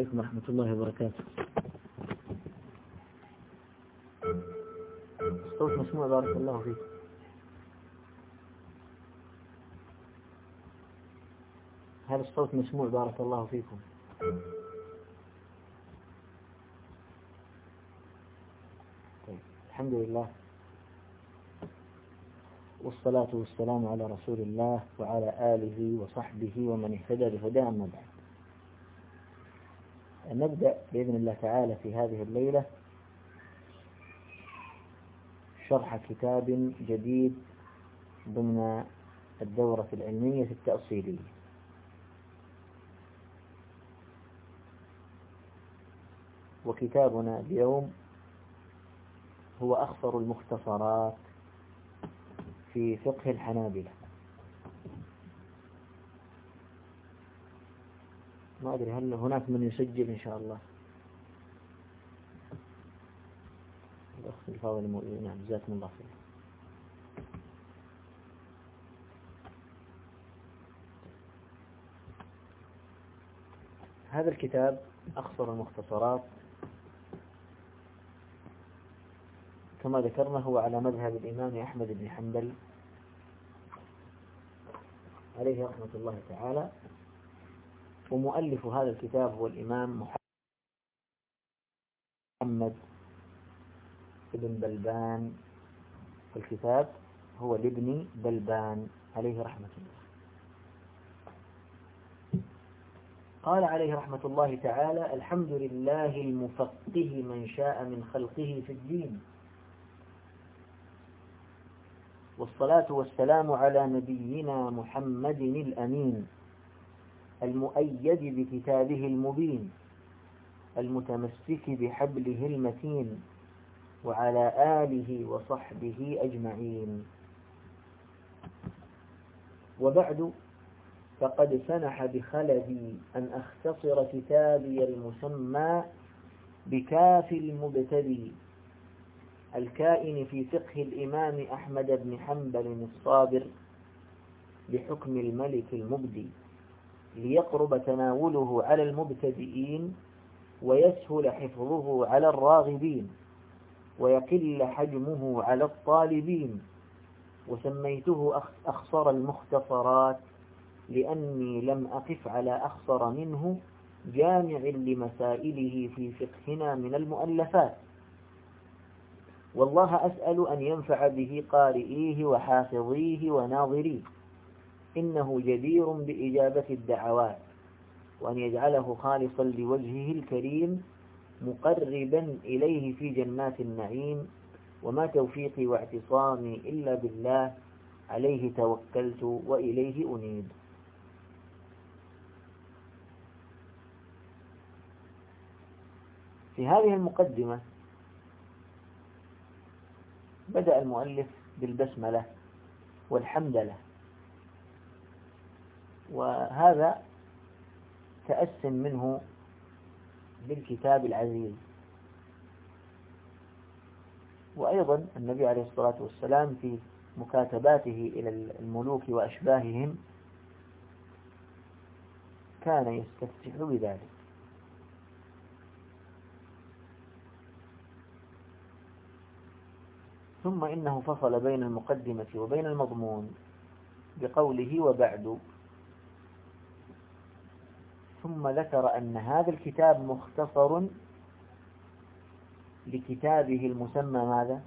عليكم ورحمة الله وبركاته. الصوت مسموع بارك الله فيك. هل الصوت مسموع بارك الله فيكم؟ طيب. الحمد لله والصلاة والسلام على رسول الله وعلى آله وصحبه ومن اهتدى بهداه، أما بعد. نبدأ بإذن الله تعالى في هذه الليلة شرح كتاب جديد ضمن الدورة العلمية التأصيلية. وكتابنا اليوم هو أخصر المختصرات في فقه الحنابلة. ما أدري هل هناك من يسجل إن شاء الله؟ الأخ الفاضل نعم، جزاكم الله خير. هذا الكتاب أخصر المختصرات كما ذكرنا هو على مذهب الإمام أحمد بن حنبل عليه رحمة الله تعالى، ومؤلف هذا الكتاب هو الإمام محمد بن بلبان، والكتاب هو لابن بلبان عليه رحمة الله. قال عليه رحمة الله تعالى: الحمد لله المفقه من شاء من خلقه في الدين، والصلاة والسلام على نبينا محمد الأمين المؤيد بكتابه المبين المتمسك بحبله المتين، وعلى آله وصحبه أجمعين. وبعد، فقد سنح بخلدي أن أختصر كتابي المسمى بكاف المبتدي الكائن في فقه الإمام أحمد بن حنبل الصابر بحكم الملك المبدي، ليقرب تناوله على المبتدئين ويسهل حفظه على الراغبين ويقل حجمه على الطالبين. وسميته أخصر المختصرات لأني لم أقف على أخصر منه جامع لمسائله في فقهنا من المؤلفات، والله أسأل أن ينفع به قارئيه وحافظيه وناظريه، إنه جدير بإجابة الدعوات، وأن يجعله خالصا لوجهه الكريم مقربا إليه في جنات النعيم. وما توفيقي واعتصامي إلا بالله، عليه توكلت وإليه أنيب. في هذه المقدمة بدأ المؤلف بالبسملة والحمدلة، وهذا تأس منه بالكتاب العزيز. وأيضا النبي عليه الصلاة والسلام في مكاتباته إلى الملوك وأشباههم كان يستفتح بذلك. ثم إنه فصل بين المقدمة وبين المضمون بقوله: وبعد. ثم ذكر أن هذا الكتاب مختصر لكتابه المسمى ماذا؟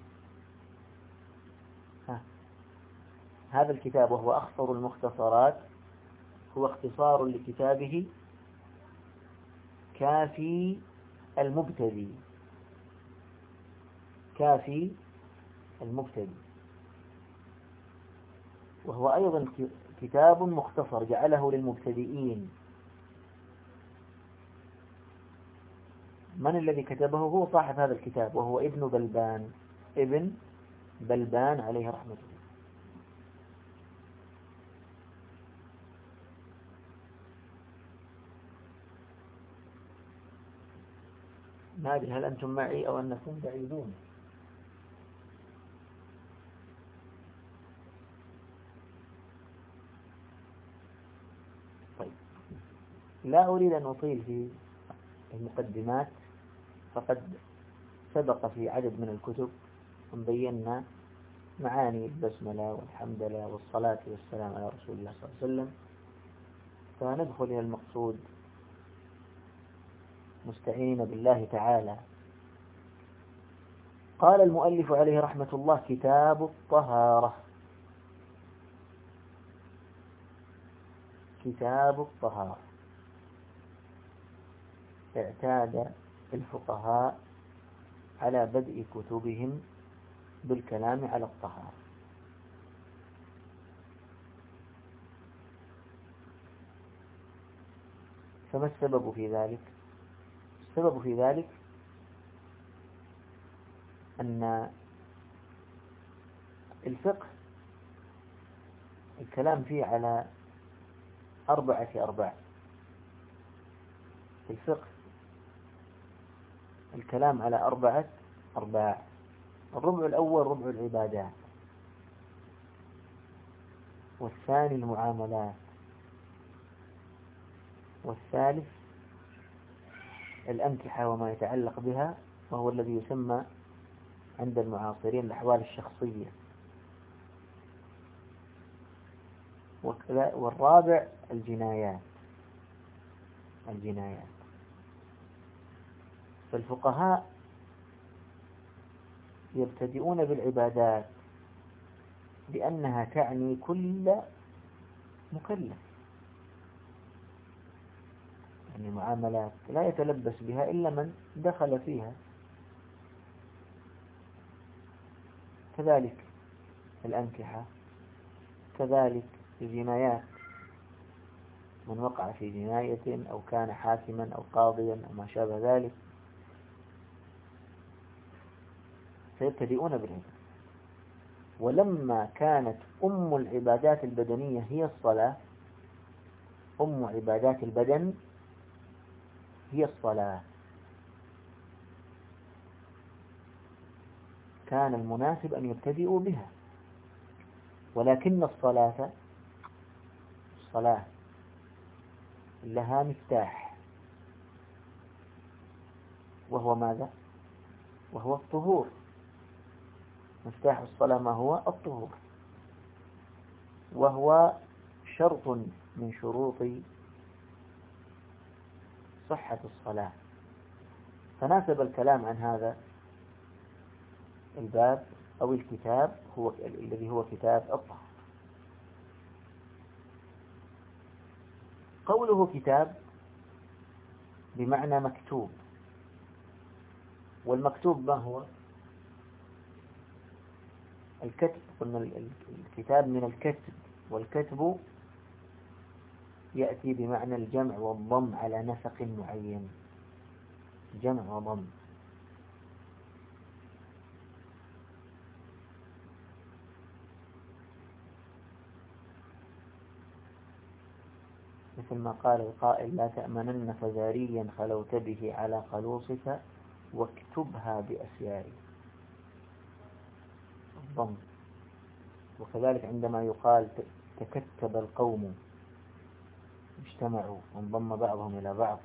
هذا الكتاب وهو أخصر المختصرات هو اختصار لكتابه كافي المبتدي. كافي المبتدي، وهو أيضا كتاب مختصر جعله للمبتدئين. من الذي كتبه؟ هو صاحب هذا الكتاب، وهو ابن بلبان عليه رحمة الله. ما أدري هل أنتم معي أو أنكم بعيدون؟ طيب، لا أريد أن أطيل في المقدمات فقد سبق في عدد من الكتب أن بينا معاني البسملة والحمدلة والصلاة والسلام على رسول الله صلى الله عليه وسلم، فندخل إلى المقصود مستعينين بالله تعالى. قال المؤلف عليه رحمة الله: كتاب الطهارة. كتاب الطهارة. اعتاد الفقهاء على بدء كتبهم بالكلام على الطهارة، فما السبب في ذلك؟ السبب في ذلك أن الفقه الكلام فيه على 4 أرباع. الفقه الكلام على 4 أرباع. الربع الأول ربع العبادات، والثاني المعاملات، والثالث الأنكحة وما يتعلق بها، وهو الذي يسمى عند المعاصرين الأحوال الشخصية، والرابع الجنايات. فالفقهاء يبتدئون بالعبادات لأنها تعني كل مكلف، يعني معاملات لا يتلبس بها إلا من دخل فيها. كذلك الأنكحة، كذلك الجنايات، من وقع في جناية أو كان حاكما أو قاضيا أو ما شابه ذلك سيبتدئون بالعبادة. ولما كانت أم العبادات البدنية هي الصلاة، أم عبادات البدن هي الصلاة، كان المناسب أن يبتدئوا بها. ولكن الصلاة لها مفتاح، وهو ماذا؟ وهو الطهور. مفتاح الصلاة ما هو؟ الطهور، وهو شرط من شروط صحة الصلاة. فناسب الكلام عن هذا الباب أو الكتاب هو الذي هو كتاب الطهارة. قوله كتاب بمعنى مكتوب، والمكتوب ما هو؟ الكتب. قلنا الكتاب من الكتب، والكتب يأتي بمعنى الجمع والضم على نسق معين، جمع وضم. مثل ما قال القائل: لا تأمنن فزاريا خلوت به على خلوصك واكتبها بأسياري. الضم. وكذلك عندما يقال تكتب القوم، اجتمعوا وانضم بعضهم إلى بعض.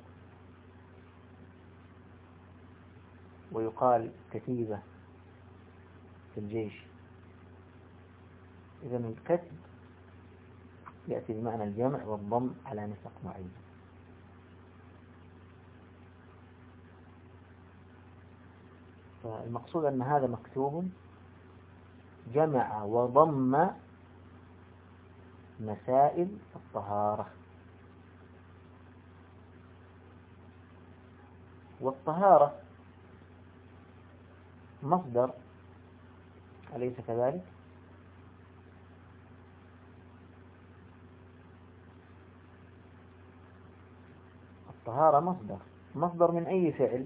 ويقال كتيبة في الجيش. إذن الكتب يأتي بمعنى الجمع والضم على نسق معين. فالمقصود أن هذا مكتوب جمع وضم مسائل الطهارة. والطهارة مصدر، أليس كذلك؟ الطهارة مصدر من أي فعل؟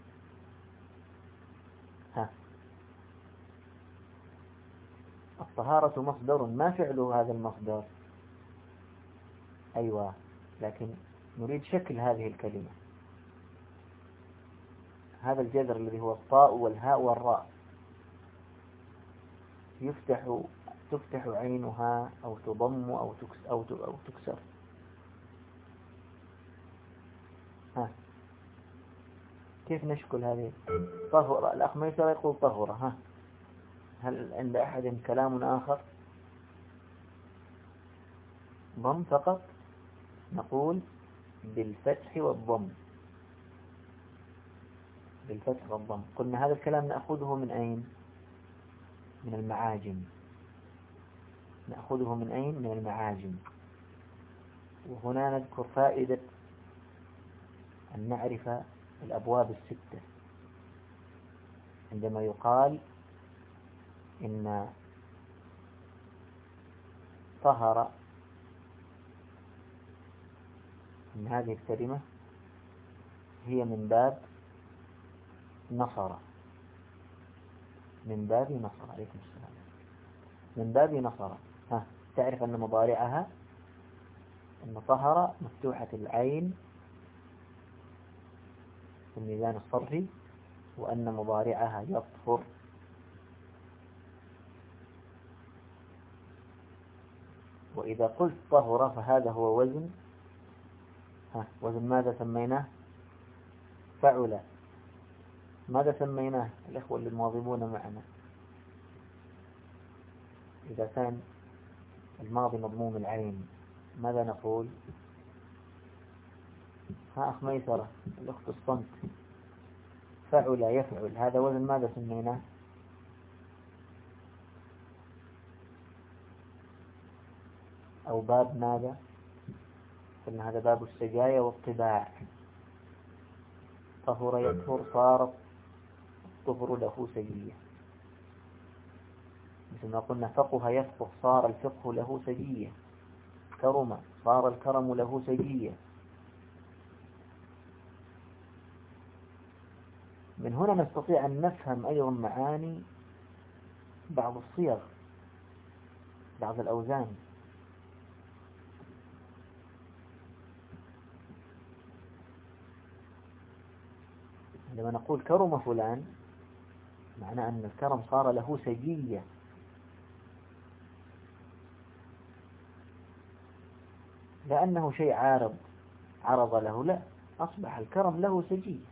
الطهارة مصدر، ما فعل هذا المصدر؟ أيوة، لكن نريد شكل هذه الكلمة. هذا الجذر الذي هو الطاء والهاء والراء تفتح عينها أو تضم أو تكسر. كيف نشكل هذه؟ طهر، الأخ ميسر يقول طهر. ها، هل عند أحد كلام آخر؟ ضم فقط. نقول بالفتح والضم، بالفتح والضم. قلنا هذا الكلام نأخذه من أين؟ من المعاجم. نأخذه من أين؟ من المعاجم. وهنا نذكر فائدة أن نعرف الأبواب الستة عندما يقال إن طهر، إن هذه الكلمة هي من باب نصر، من باب نصر. عليكم السلام. من باب نصر. ها، تعرف أن مضارعها أن طهر مفتوحة العين في الميزان الصرفي، وأن مضارعها يطهر. وإذا قلت طهر فهذا هو وزن، ها، وزن ماذا سميناه؟ فعل. ماذا سميناه الإخوة اللي مواظبون معنا؟ إذا كان الماضي مضموم العين ماذا نقول؟ ها أخ ميسرة، الأخت الصمت. فعل يفعل، هذا وزن ماذا سميناه؟ أو باب ماذا؟ قلنا هذا باب السجايا والطباع. طهر يطهر، صار الطهر له سجية. مثل ما قلنا فقه يفقه، صار الفقه له سجية. كرم، صار الكرم له سجية. من هنا نستطيع أن نفهم أيضا معاني بعض الصيغ، بعض الأوزان. عندما نقول كرم فلان معنى أن الكرم صار له سجية. لأنه شيء عرض له، لا، أصبح الكرم له سجية.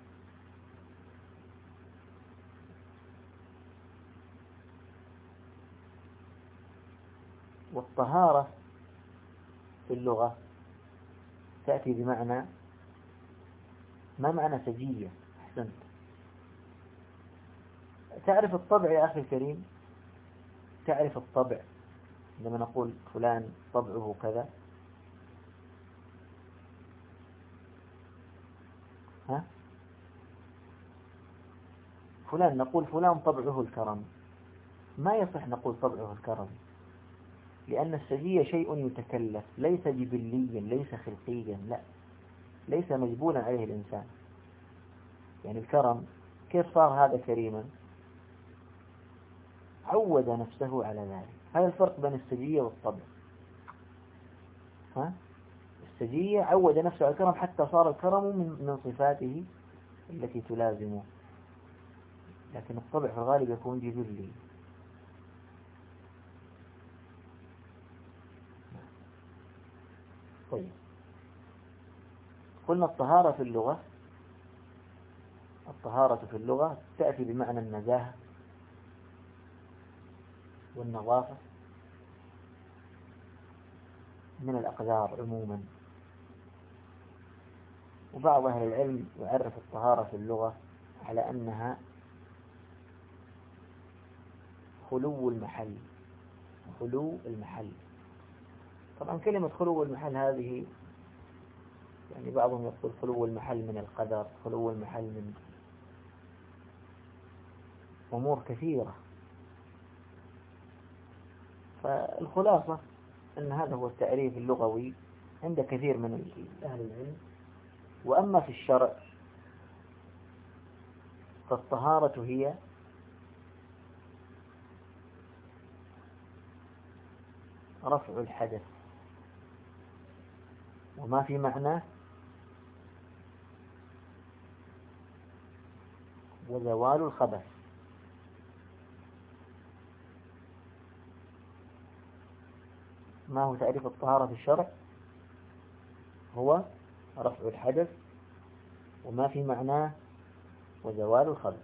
والطهارة في اللغة تأتي بمعنى، ما معنى سجية؟ أحسنت. تعرف الطبع يا أخي الكريم؟ تعرف الطبع عندما نقول فلان طبعه كذا؟ ها؟ فلان، نقول فلان طبعه الكرم. ما يصح نقول طبعه الكرم، لأن السجية شيء يتكلف، ليس جبليا، ليس خلقيا، لا، ليس مجبولا عليه الإنسان. يعني الكرم كيف صار هذا كريما؟ عود نفسه على ذلك. هذا الفرق بين السجية والطبع. ها؟ السجية عود نفسه على الكرم حتى صار الكرم من صفاته التي تلازمه، لكن الطبع في الغالب يكون جبلي. طيب، قلنا الطهارة في اللغة تأتي بمعنى النزاهة والنظافة من الأقدار عموما. وبعض أهل العلم يعرف الطهارة في اللغة على أنها خلو المحل. خلو المحل. طبعا كلمة خلو المحل هذه، يعني بعضهم يقول خلو المحل من القدر، خلو المحل من أمور كثيرة. فالخلاصة أن هذا هو التعريف اللغوي عند كثير من أهل العلم. وأما في الشرع فالطهارة هي رفع الحدث وما في معناه، وزوال الخبث. ما هو تعريف الطهارة في الشرع؟ هو رفع الحدث وما في معناه وزوال الخبث.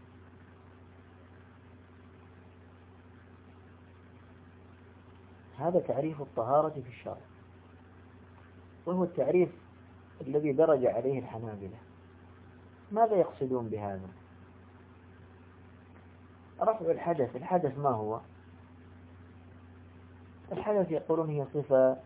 هذا تعريف الطهارة في الشرع، وهو التعريف الذي درج عليه الحنابلة. ماذا يقصدون بهذا؟ رفع الحدث. الحدث ما هو؟ الحدث يقولون هي صفة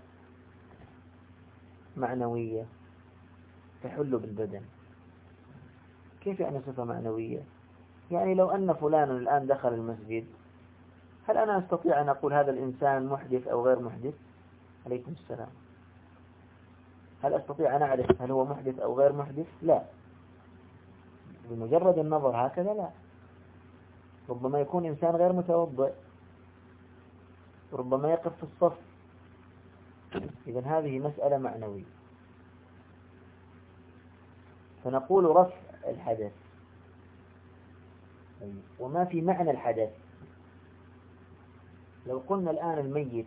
معنوية تحل بالبدن. كيف يعني صفة معنوية؟ يعني لو أن فلان الآن دخل المسجد، هل أنا أستطيع أن أقول هذا الإنسان محدث أو غير محدث؟ عليكم السلام. هل أستطيع أن أعرف هل هو محدث أو غير محدث؟ لا، بمجرد النظر هكذا لا. ربما يكون إنسان غير متوضئ، ربما يقف في الصف. إذن هذه مسألة معنوية، فنقول رفع الحدث. وما في معنى الحدث؟ لو قلنا الآن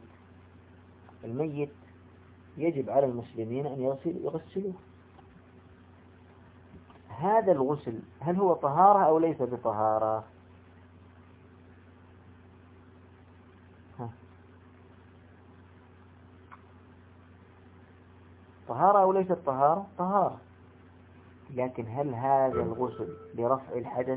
الميت يجب على المسلمين أن يغسلوه. هذا الغسل هل هو طهارة أو ليس بطهارة؟ طهارة أو ليست طهارة؟ طهارة. لكن هل هذا الغسل لرفع الحدث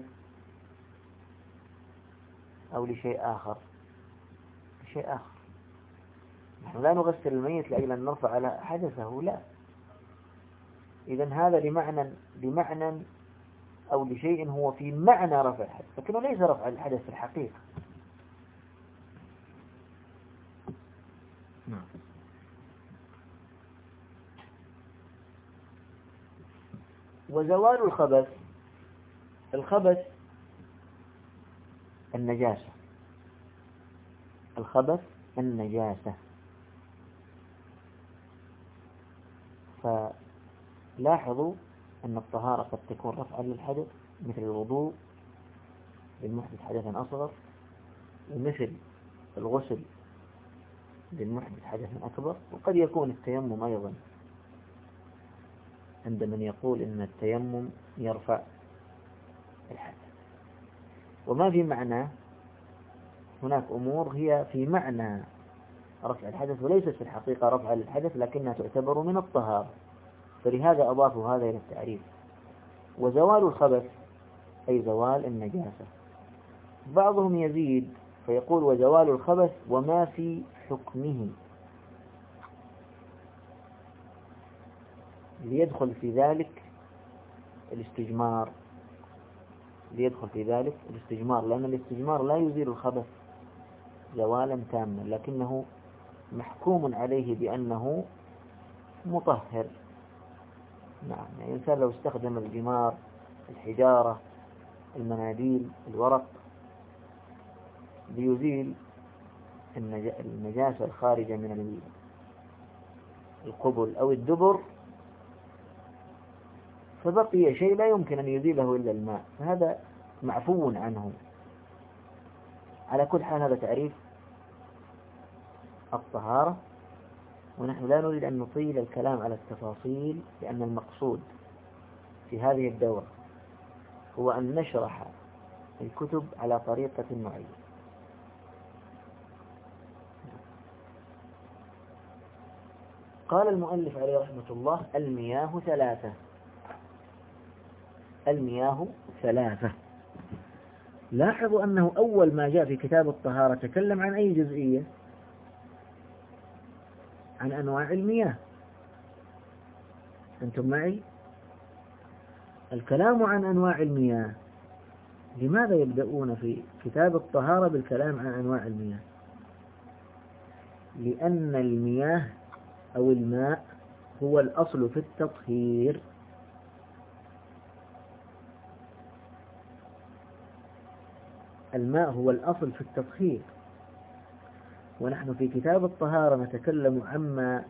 أو لشيء آخر؟ لشيء آخر. نحن لا نغسل الميت لأجل أن نرفع على حدثه، لا. إذن هذا لمعنى أو لشيء هو في معنى رفع الحدث، لكنه ليس رفع الحدث في الحقيقة. نعم. وزوال الخبث. الخبث النجاسة. الخبث النجاسة. فلاحظوا أن الطهارة قد تكون رفعا للحدث، مثل الوضوء للمحدث حدثا أصغر، ومثل الغسل للمحدث حدثا أكبر. وقد يكون التيمم أيضا عند من يقول إن التيمم يرفع الحدث. وما في معنى، هناك أمور هي في معنى رفع الحدث وليست في الحقيقة رفع للحدث، لكنها تعتبر من الطهارة، فلهذا أضافوا هذا إلى التعريف. وزوال الخبث أي زوال النجاسة. بعضهم يزيد فيقول وزوال الخبث وما في حكمه، ليدخل في ذلك الاستجمار. لأن الاستجمار لا يزيل الخبث زوالا تاما، لكنه محكوم عليه بأنه مطهر. نعم، يعني الإنسان لو استخدم الجمار، الحجارة، المناديل، الورق ليزيل النجاسة الخارجة من القبل أو الدبر، فبقي شيء لا يمكن أن يزيله إلا الماء، فهذا معفو عنه. على كل حال هذا تعريف الطهارة، ونحن لا نريد أن نطيل الكلام على التفاصيل، لأن المقصود في هذه الدورة هو أن نشرح الكتب على طريقة معينة. قال المؤلف عليه رحمة الله: المياه ثلاثة. المياه ثلاثة. لاحظوا أنه أول ما جاء في كتاب الطهارة تكلم عن أي جزئية؟ عن أنواع المياه. أنتم معي؟ الكلام عن أنواع المياه. لماذا يبدأون في كتاب الطهارة بالكلام عن أنواع المياه؟ لأن المياه أو الماء هو الأصل في التطهير. الماء هو الأصل في التطهير، ونحن في كتاب الطهارة نتكلم عما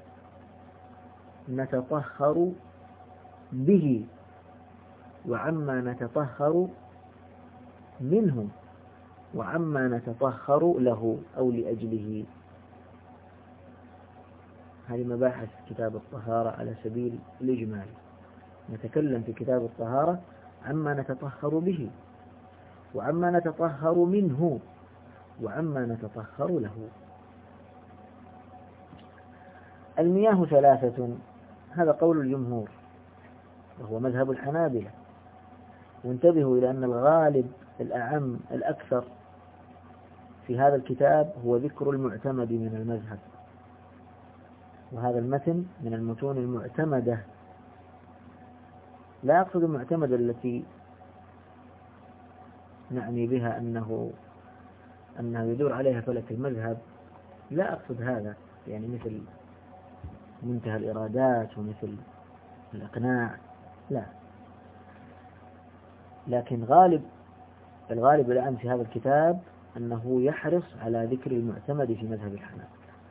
نتطهر به وعما نتطهر منه وعما نتطهر له أو لأجله. هذه مباحث كتاب الطهارة على سبيل الإجمال. نتكلم في كتاب الطهارة عما نتطهر به، وعما نتطهر منه، وعما نتطهر له. المياه ثلاثة، هذا قول الجمهور وهو مذهب الحنابلة. وانتبهوا إلى أن الغالب الأعم الأكثر في هذا الكتاب هو ذكر المعتمد من المذهب، وهذا المتن من المتون المعتمدة. لا أقصد المعتمدة التي نعني بها أنه يدور عليها فلك المذهب، لا أقصد هذا، يعني مثل منتهى الإرادات ومثل الإقناع، لا، لكن الغالب الآن في هذا الكتاب أنه يحرص على ذكر المعتمد في مذهب الحنابلة.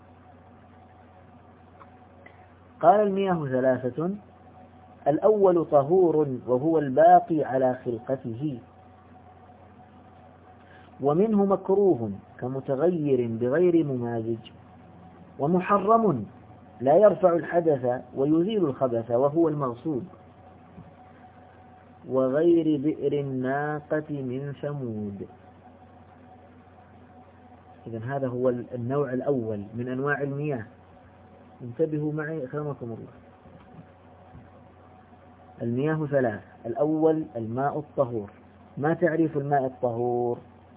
قال المياه ثلاثة: الأول طهور وهو الباقي على خلقته، ومنه مكروه كمتغير بغير ممازج، ومحرم لا يرفع الحدث ويزيل الخبث وهو المغصوب، وغير بئر الناقة من ثمود. إذن هذا هو النوع الأول من أنواع المياه. انتبهوا معي أكرمكم الله. المياه ثلاث: الأول الماء الطهور. ما تعريف الماء الطهور؟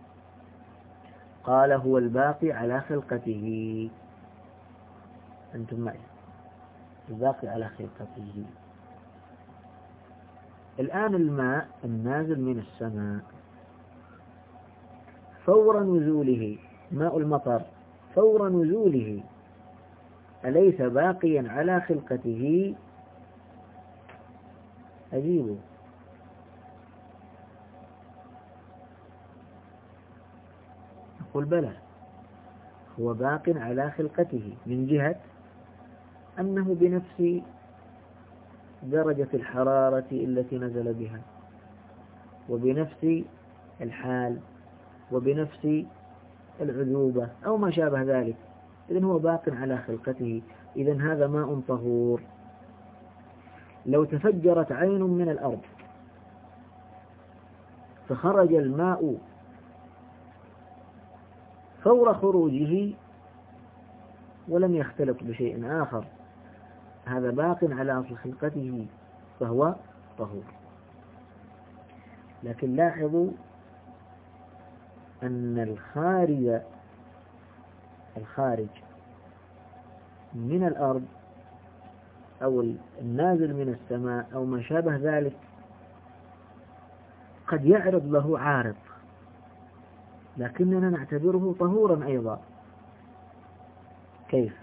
قال: هو الباقي على خلقته. أنتم معي، الباقي على خلقته. الآن الماء النازل من السماء فور نزوله، ماء المطر فور نزوله، أليس باقيا على خلقته؟ أجيبوا. أقول بلى، هو باق على خلقته من جهة أنه بنفس درجة الحرارة التي نزل بها، وبنفس الحال، وبنفس العذوبة أو ما شابه ذلك. إذن هو باق على خلقته. إذن هذا ماء طهور. لو تفجرت عين من الأرض فخرج الماء فور خروجه ولم يختلط بشيء آخر، هذا باق على أصل خلقته فهو طهور. لكن لاحظوا أن الخارج من الأرض أو النازل من السماء أو ما شابه ذلك قد يعرض له عارض، لكننا نعتبره طهورا أيضا. كيف؟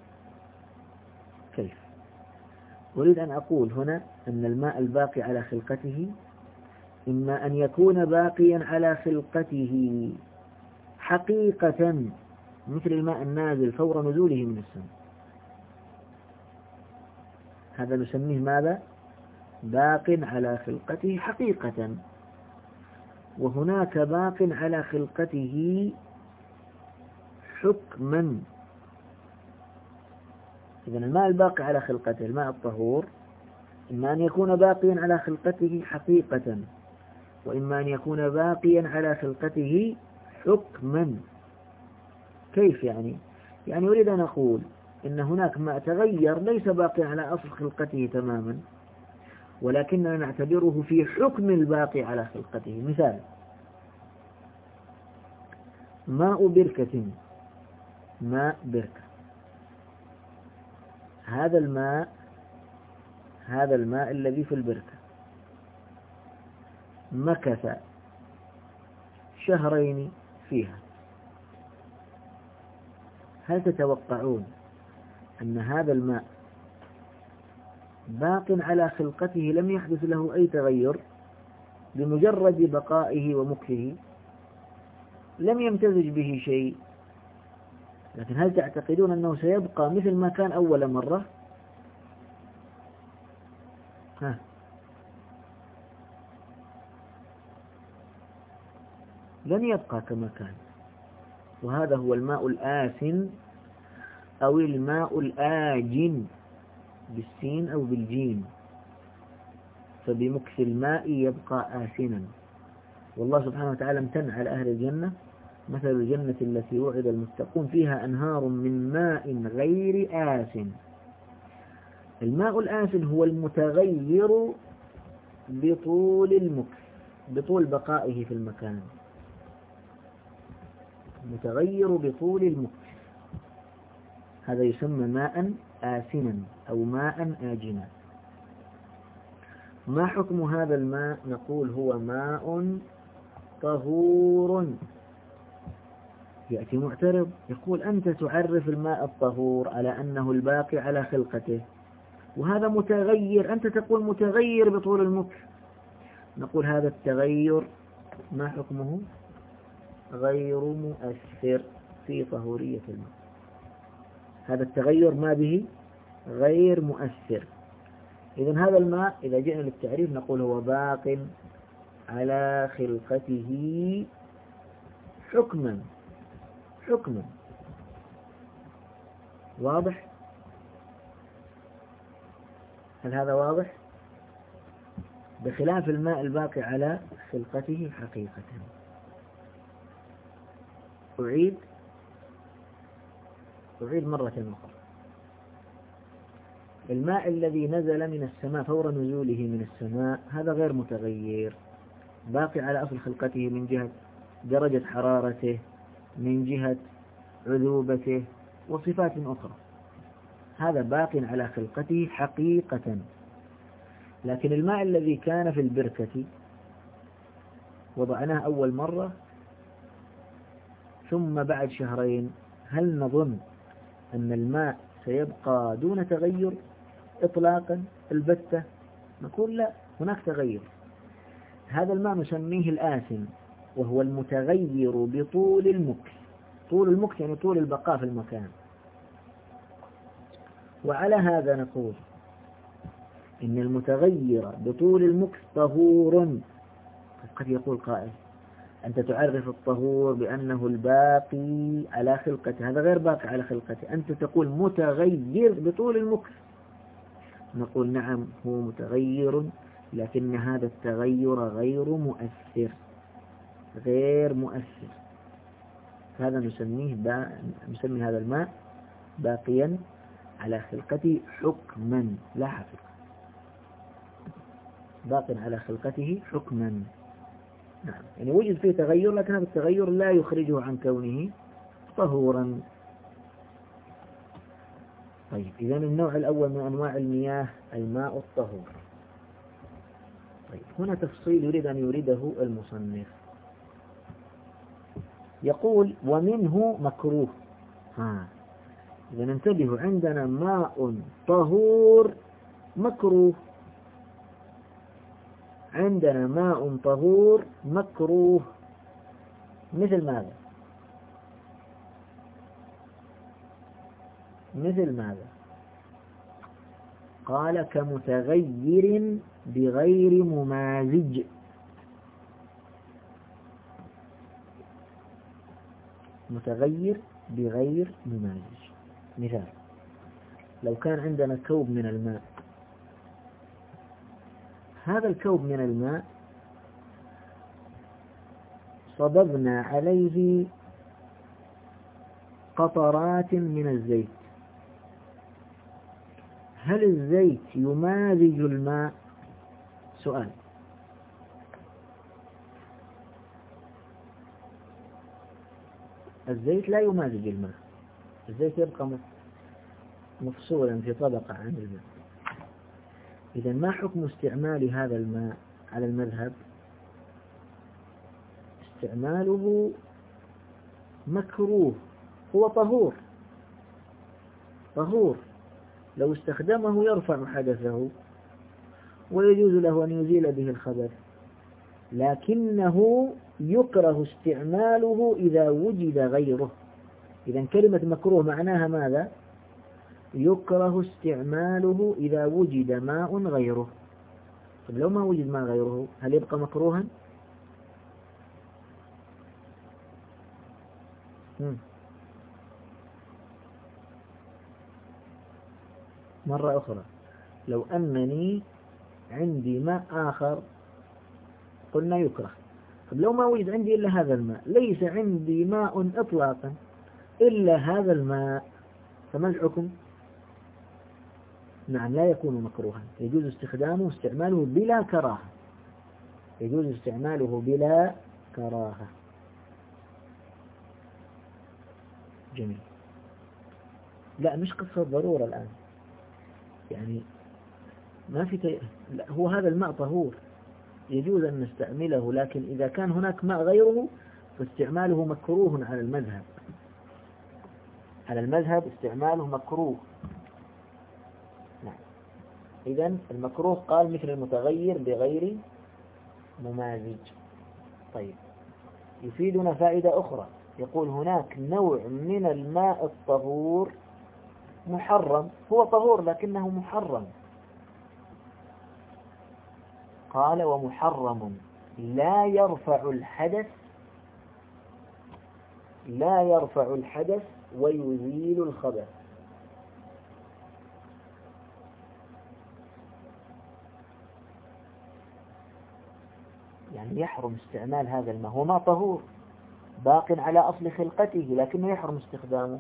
أريد أن أقول هنا أن الماء الباقي على خلقته إما أن يكون باقيا على خلقته حقيقة مثل الماء النازل فور نزوله من السماء، هذا نسميه ماذا؟ باق على خلقته حقيقة. وهناك باق على خلقته حكما. إذن الماء الباقي على خلقته، الماء الطهور، إما أن يكون باقيا على خلقته حقيقة، وإما أن يكون باقيا على خلقته حكما. كيف يعني؟ يعني أريد أن أقول إن هناك ما تغير ليس باقيا على أصل خلقته تماما، ولكننا نعتبره في حكم الباقي على خلقته. مثال: ماء بركة، ماء بركة، هذا الماء الذي في البركة مكث شهرين فيها، هل تتوقعون أن هذا الماء باق على خلقته لم يحدث له أي تغير بمجرد بقائه ومكثه، لم يمتزج به شيء، لكن هل تعتقدون أنه سيبقى مثل ما كان أول مرة؟ لن يبقى كما كان. وهذا هو الماء الآسن أو الماء الآجن بالسين أو بالجيم. فبمكث الماء يبقى آسنا. والله سبحانه وتعالى امتن على أهل الجنة: مثل الجنة التي وعد المتقون فيها أنهار من ماء غير آسن. الماء الآسن هو المتغير بطول المكث، بطول بقائه في المكان، متغير بطول المكث، هذا يسمى ماء آسنا أو ماء آجنا. ما حكم هذا الماء؟ نقول هو ماء طهور. يأتي معترض يقول: أنت تعرف الماء الطهور على أنه الباقي على خلقته، وهذا متغير، أنت تقول متغير بطول المكث. نقول: هذا التغير ما حكمه؟ غير مؤثر في طهورية الماء. هذا التغير ما به؟ غير مؤثر. إذن هذا الماء إذا جئنا للتعريف نقول هو باق على خلقته حكما. واضح؟ هل هذا واضح؟ بخلاف الماء الباقي على خلقته حقيقة. أعيد مرة أخرى: الماء الذي نزل من السماء فور نزوله من السماء هذا غير متغير، باقي على أصل خلقته من جهة درجة حرارته، من جهة عذوبته وصفات أخرى، هذا باق على خلقته حقيقة. لكن الماء الذي كان في البركة وضعناه أول مرة ثم بعد شهرين، هل نظن أن الماء سيبقى دون تغير إطلاقا البتة؟ نقول لا، هناك تغير. هذا الماء نسميه الآسن، وهو المتغير بطول المكث. طول المكث يعني طول البقاء في المكان. وعلى هذا نقول إن المتغير بطول المكث طهور. قد يقول قائل: أنت تعرف الطهور بأنه الباقي على خلقته، هذا غير باقي على خلقته، أنت تقول متغير بطول المكث. نقول: نعم، هو متغير، لكن هذا التغير غير مؤثر. هذا نسمي هذا الماء باقيا على خلقته حكما لا حقيقة، باق على خلقته حكما. نعم، يعني وجد فيه تغير، لكن هذا التغير لا يخرجه عن كونه طهورا. طيب، إذا النوع الأول من أنواع المياه الماء الطهور. طيب، هنا تفصيل يريد أن يريده المصنف. يقول: ومنه مكروه. إذا ننتبه، عندنا ماء طهور مكروه، عندنا ماء طهور مكروه. مثل ماذا؟ قال: كمتغير بغير ممازج. متغير بغير ممازج. مثال: لو كان عندنا كوب من الماء، هذا الكوب من الماء صببنا عليه قطرات من الزيت، هل الزيت يمازج الماء؟ سؤال. الزيت لا يمازج الماء، الزيت يبقى مفصولا في طبقة عن الماء. إذا ما حكم استعمال هذا الماء على المذهب؟ استعماله مكروه، هو طهور، لو استخدمه يرفع حدثه ويجوز له أن يزيل به الخبث، لكنه يكره استعماله إذا وجد غيره. إذا كلمة مكروه معناها ماذا؟ يكره استعماله إذا وجد ماء غيره. طب لو ما وجد ماء غيره هل يبقى مكروها؟ مرة أخرى، لو أنني عندي ماء آخر قلنا يكره. طب لو ما وجد عندي إلا هذا الماء، ليس عندي ماء إطلاقا إلا هذا الماء، فما الحكم؟ نعم لا يكون مكروها، يجوز استعماله بلا كراهة، يجوز استعماله بلا كراهة. جميل. لا مش قصة ضرورة الآن، يعني ما في لا هو هذا الماء طهور يجوز أن نستعمله، لكن إذا كان هناك ماء غيره فاستعماله مكروه على المذهب، على المذهب استعماله مكروه. نعم. إذن المكروه قال مثل المتغير بغير ممازج. طيب، يفيدنا فائدة أخرى، يقول هناك نوع من الماء الطهور محرم، هو طهور لكنه محرم. قال ومحرم لا يرفع الحدث، لا يرفع الحدث ويزيل الخبث. يعني يحرم استعمال هذا الماء، هو ماء طهور باق على أصل خلقته، لكنه يحرم استخدامه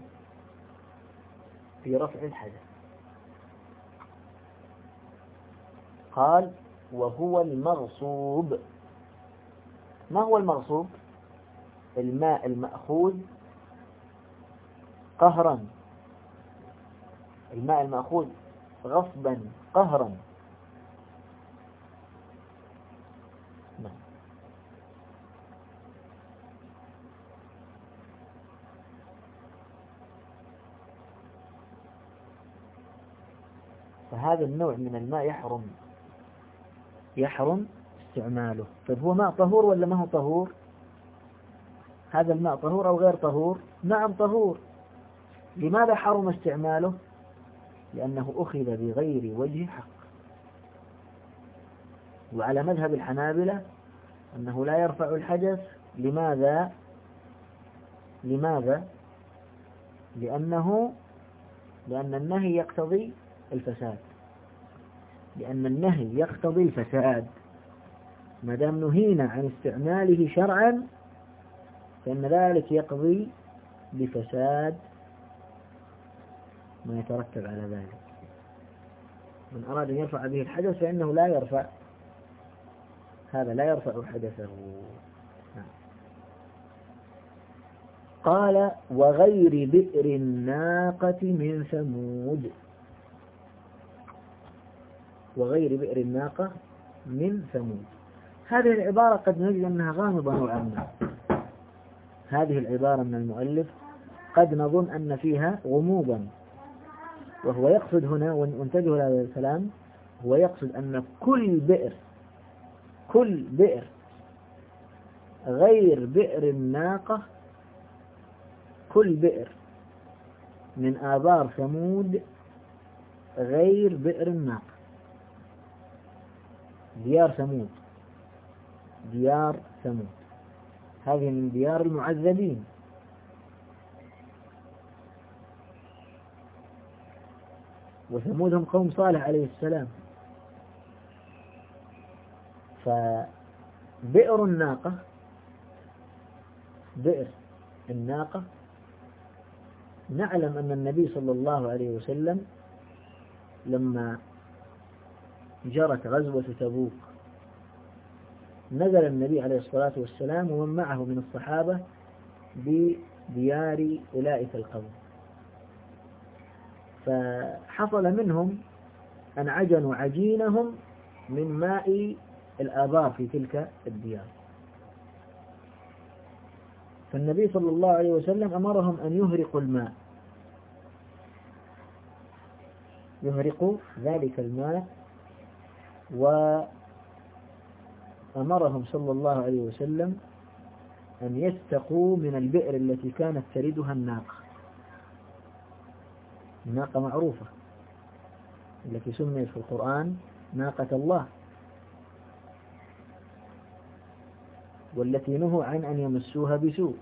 في رفع الحدث. قال وهو المغصوب. ما هو المغصوب؟ الماء المأخوذ قهرا، الماء المأخوذ غصبا قهرا. نعم. فهذا النوع من الماء يحرم استعماله. طيب هو ماء طهور ولا ما هو طهور؟ هذا الماء طهور أو غير طهور؟ نعم طهور. لماذا حرم استعماله؟ لأنه أخذ بغير وجه حق. وعلى مذهب الحنابلة أنه لا يرفع الحدث. لماذا؟ لأن النهي يقتضي الفساد، لأن النهي يقتضي الفساد. ما دام نهينا عن استعماله شرعا فإن ذلك يقضي بفساد ما يترتب على ذلك. من أراد أن يرفع به الحدث فإنه لا يرفع، هذا لا يرفع حدثه. قال وغير بئر الناقة من ثمود، وغير بئر الناقة من ثمود. هذه العبارة قد نجد أنها غامضة نوعا ما، هذه العبارة من المؤلف قد نظن أن فيها غموضا، وهو يقصد هنا، وانتبهوا لهذا الكلام، هو يقصد أن كل بئر غير بئر الناقة، كل بئر من آبار ثمود غير بئر الناقة، ديار ثمود هذه من ديار المعذبين. وثمود هم قوم صالح عليه السلام. فبئر الناقة، بئر الناقة، نعلم أن النبي صلى الله عليه وسلم لما جرت غزوة تبوك نزل النبي عليه الصلاة والسلام ومن معه من الصحابة بديار أولئك القوم، فحصل منهم أن عجنوا عجينهم من ماء الآبار في تلك الديار، فالنبي صلى الله عليه وسلم أمرهم أن يهرقوا الماء، يهرقوا ذلك الماء، وأمرهم صلى الله عليه وسلم أن يستقوا من البئر التي كانت تردها الناقة معروفة التي سميت في القرآن ناقة الله، والتي نهوا عن أن يمسوها بسوء.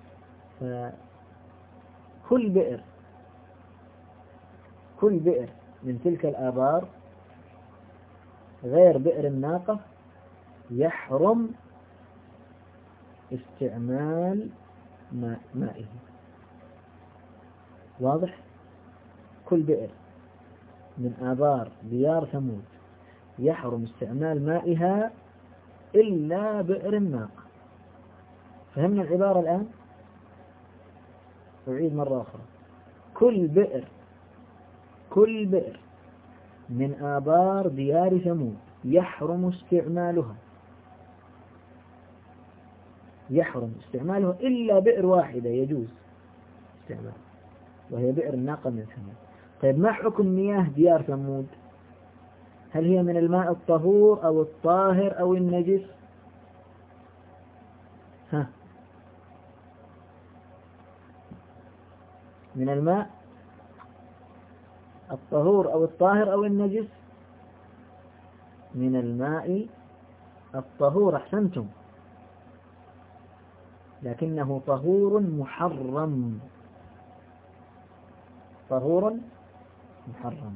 فكل بئر من تلك الآبار غير بئر الناقة يحرم استعمال مائه. واضح؟ كل بئر من آبار ديار ثمود يحرم استعمال مائها إلا بئر الناقة. فهمنا العبارة الآن؟ أعيد مرة أخرى. كل بئر من آبار ديار ثمود يحرم استعماله إلا بئر واحدة يجوز استعماله، وهي بئر الناقة من ثمود. طيب ما حكم مياه ديار ثمود؟ هل هي من الماء الطهور أو الطاهر أو النجس؟ من الماء الطهور أو الطاهر أو النجس؟ من الماء الطهور. أحسنتم، لكنه طهور محرم. طهور محرم.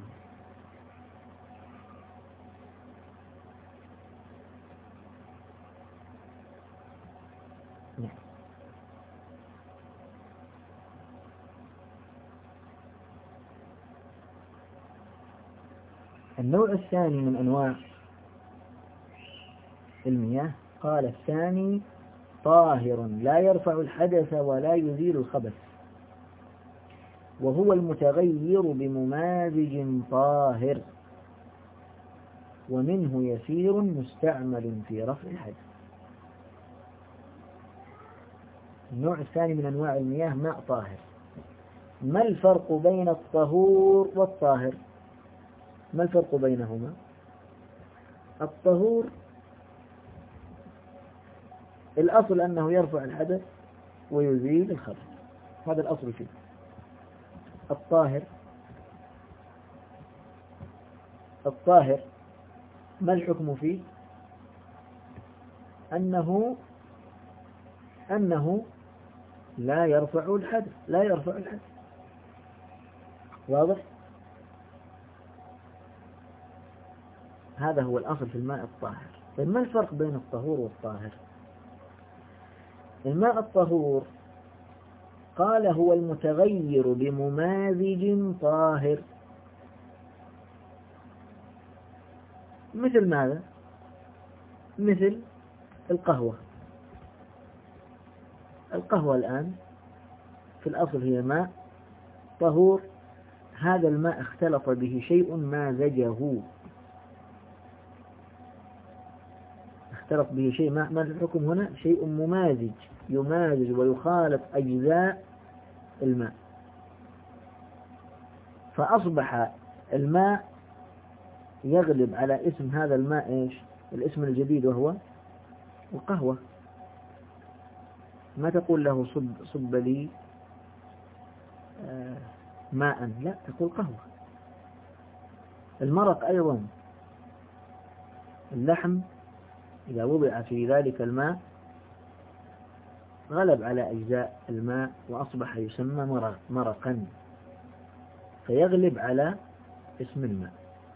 النوع الثاني من أنواع المياه قال الثاني طاهر لا يرفع الحدث ولا يزيل الخبث، وهو المتغير بممازج طاهر، ومنه يسير مستعمل في رفع الحدث. النوع الثاني من أنواع المياه ماء طاهر. ما الفرق بين الطهور والطاهر؟ ما الفرق بينهما؟ الطهور الأصل أنه يرفع الحدث ويزيل الخبث، هذا الأصل فيه. الطاهر ما الحكم فيه؟ أنه لا يرفع الحدث. واضح؟ هذا هو الأصل في الماء الطاهر. طيب ما الفرق بين الطهور والطاهر؟ الماء الطهور قال هو المتغير بممازج طاهر. مثل ماذا؟ مثل القهوة الآن في الأصل هي ماء طهور، هذا الماء اختلط به شيء مازجه، ما الحكم هنا؟ شيء ممازج، يمازج ويخالط أجزاء الماء، فأصبح الماء يغلب على اسم هذا الماء إيش؟ الاسم الجديد وهو القهوة. ما تقول له صب لي ماء، لا، تقول قهوة. المرق أيضا، اللحم إذا وضع في ذلك الماء غلب على أجزاء الماء وأصبح يسمى مرقا، فيغلب على اسم الماء.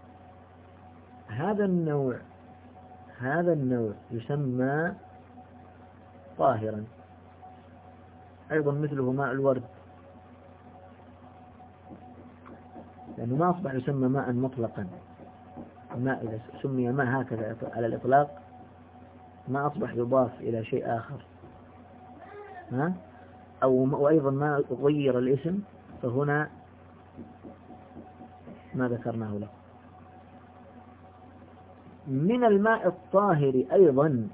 هذا النوع يسمى طاهرا. أيضا مثله ماء الورد، لأنه ما أصبح يسمى ماء مطلقا. الماء إذا سمي ماء هكذا على الإطلاق ما أصبح يضاف إلى شيء آخر، وأيضا ما غير الاسم، فهنا ما ذكرناه له. من الماء الطاهر أيضا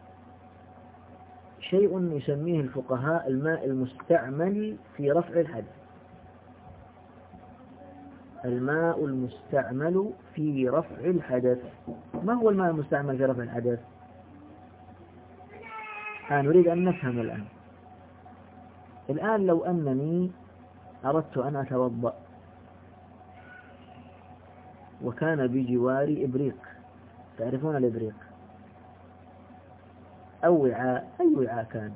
شيء يسميه الفقهاء الماء المستعمل في رفع الحدث. الماء المستعمل في رفع الحدث. ما هو الماء المستعمل في رفع الحدث؟ نريد أن نفهم الآن لو أنني أردت أن أتوضأ وكان بجواري إبريق، تعرفون الإبريق أو وعاء، أي وعاء كان،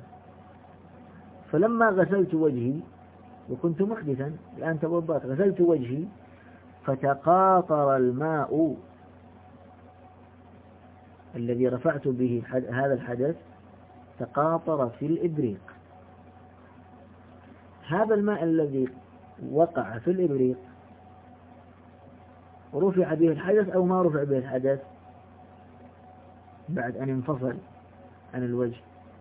فلما غسلت وجهي وكنت محدثا، الآن توضأت غسلت وجهي فتقاطر الماء الذي رفعت به هذا الحدث، تقاطر في الإبريق. هذا الماء الذي وقع في الإبريق رفع به الحدث أو ما رفع به الحدث بعد أن انفصل عن الوجه؟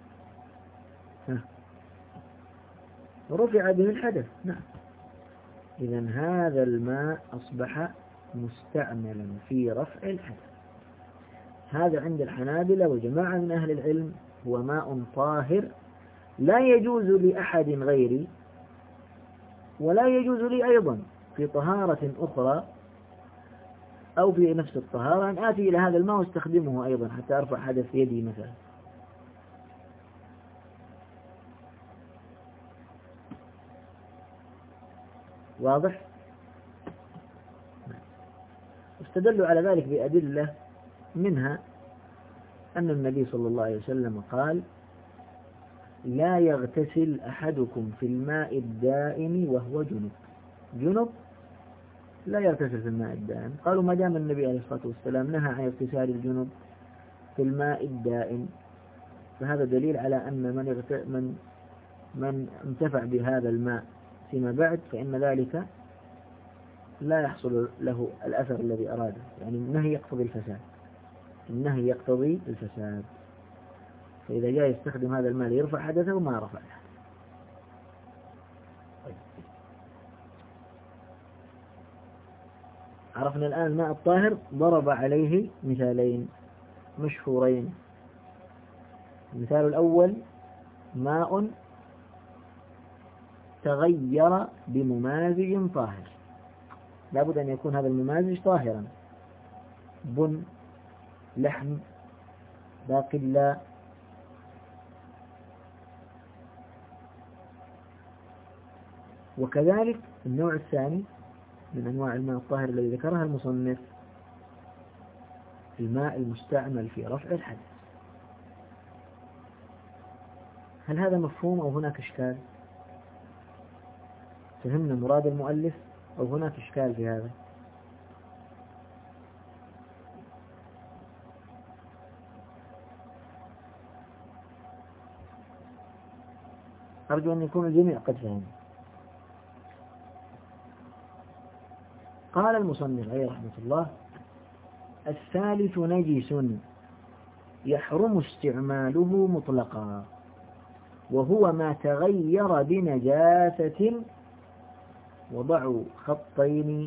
رفع به الحدث، نعم. إذن هذا الماء أصبح مستعملا في رفع الحدث. هذا عند الحنابلة وجماعة من أهل العلم هو ماء طاهر لا يجوز لأحد غيري ولا يجوز لي أيضا في طهارة أخرى أو في نفس الطهارة أن آتي إلى هذا الماء واستخدمه أيضا حتى أرفع حدث يدي مثلا. واضح؟ استدلوا على ذلك بأدلة، منها أن النبي صلى الله عليه وسلم قال: لا يغتسل أحدكم في الماء الدائم وهو جنب لا يغتسل في الماء الدائم. قالوا ما دام النبي عليه الصلاة والسلام نهى عن اغتسال الجنب في الماء الدائم فهذا دليل على أن من انتفع بهذا الماء فيما بعد فإن ذلك لا يحصل له الأثر الذي أراده، يعني النهي يقتضي الفساد، النهي يقتضي الفساد. فإذا جاء يستخدم هذا الماء ليرفع حدثه ما رفع له. عرفنا الآن الماء الطاهر، ضرب عليه مثالين مشهورين. المثال الأول: ماء تغير بممازج طاهر، لابد أن يكون هذا الممازج طاهرا، بن، لحم، باقلا. وكذلك النوع الثاني من أنواع الماء الطاهر الذي ذكرها المصنف الماء المستعمل في رفع الحدث. هل هذا مفهوم أو هناك إشكال؟ فهمنا مراد المؤلف أو هناك إشكال في هذا؟ أرجو أن يكون الجميع قد فهم. قال المصنف عليه رحمة الله: الثالث نجس يحرم استعماله مطلقا، وهو ما تغير بنجاسة. وضعوا خطين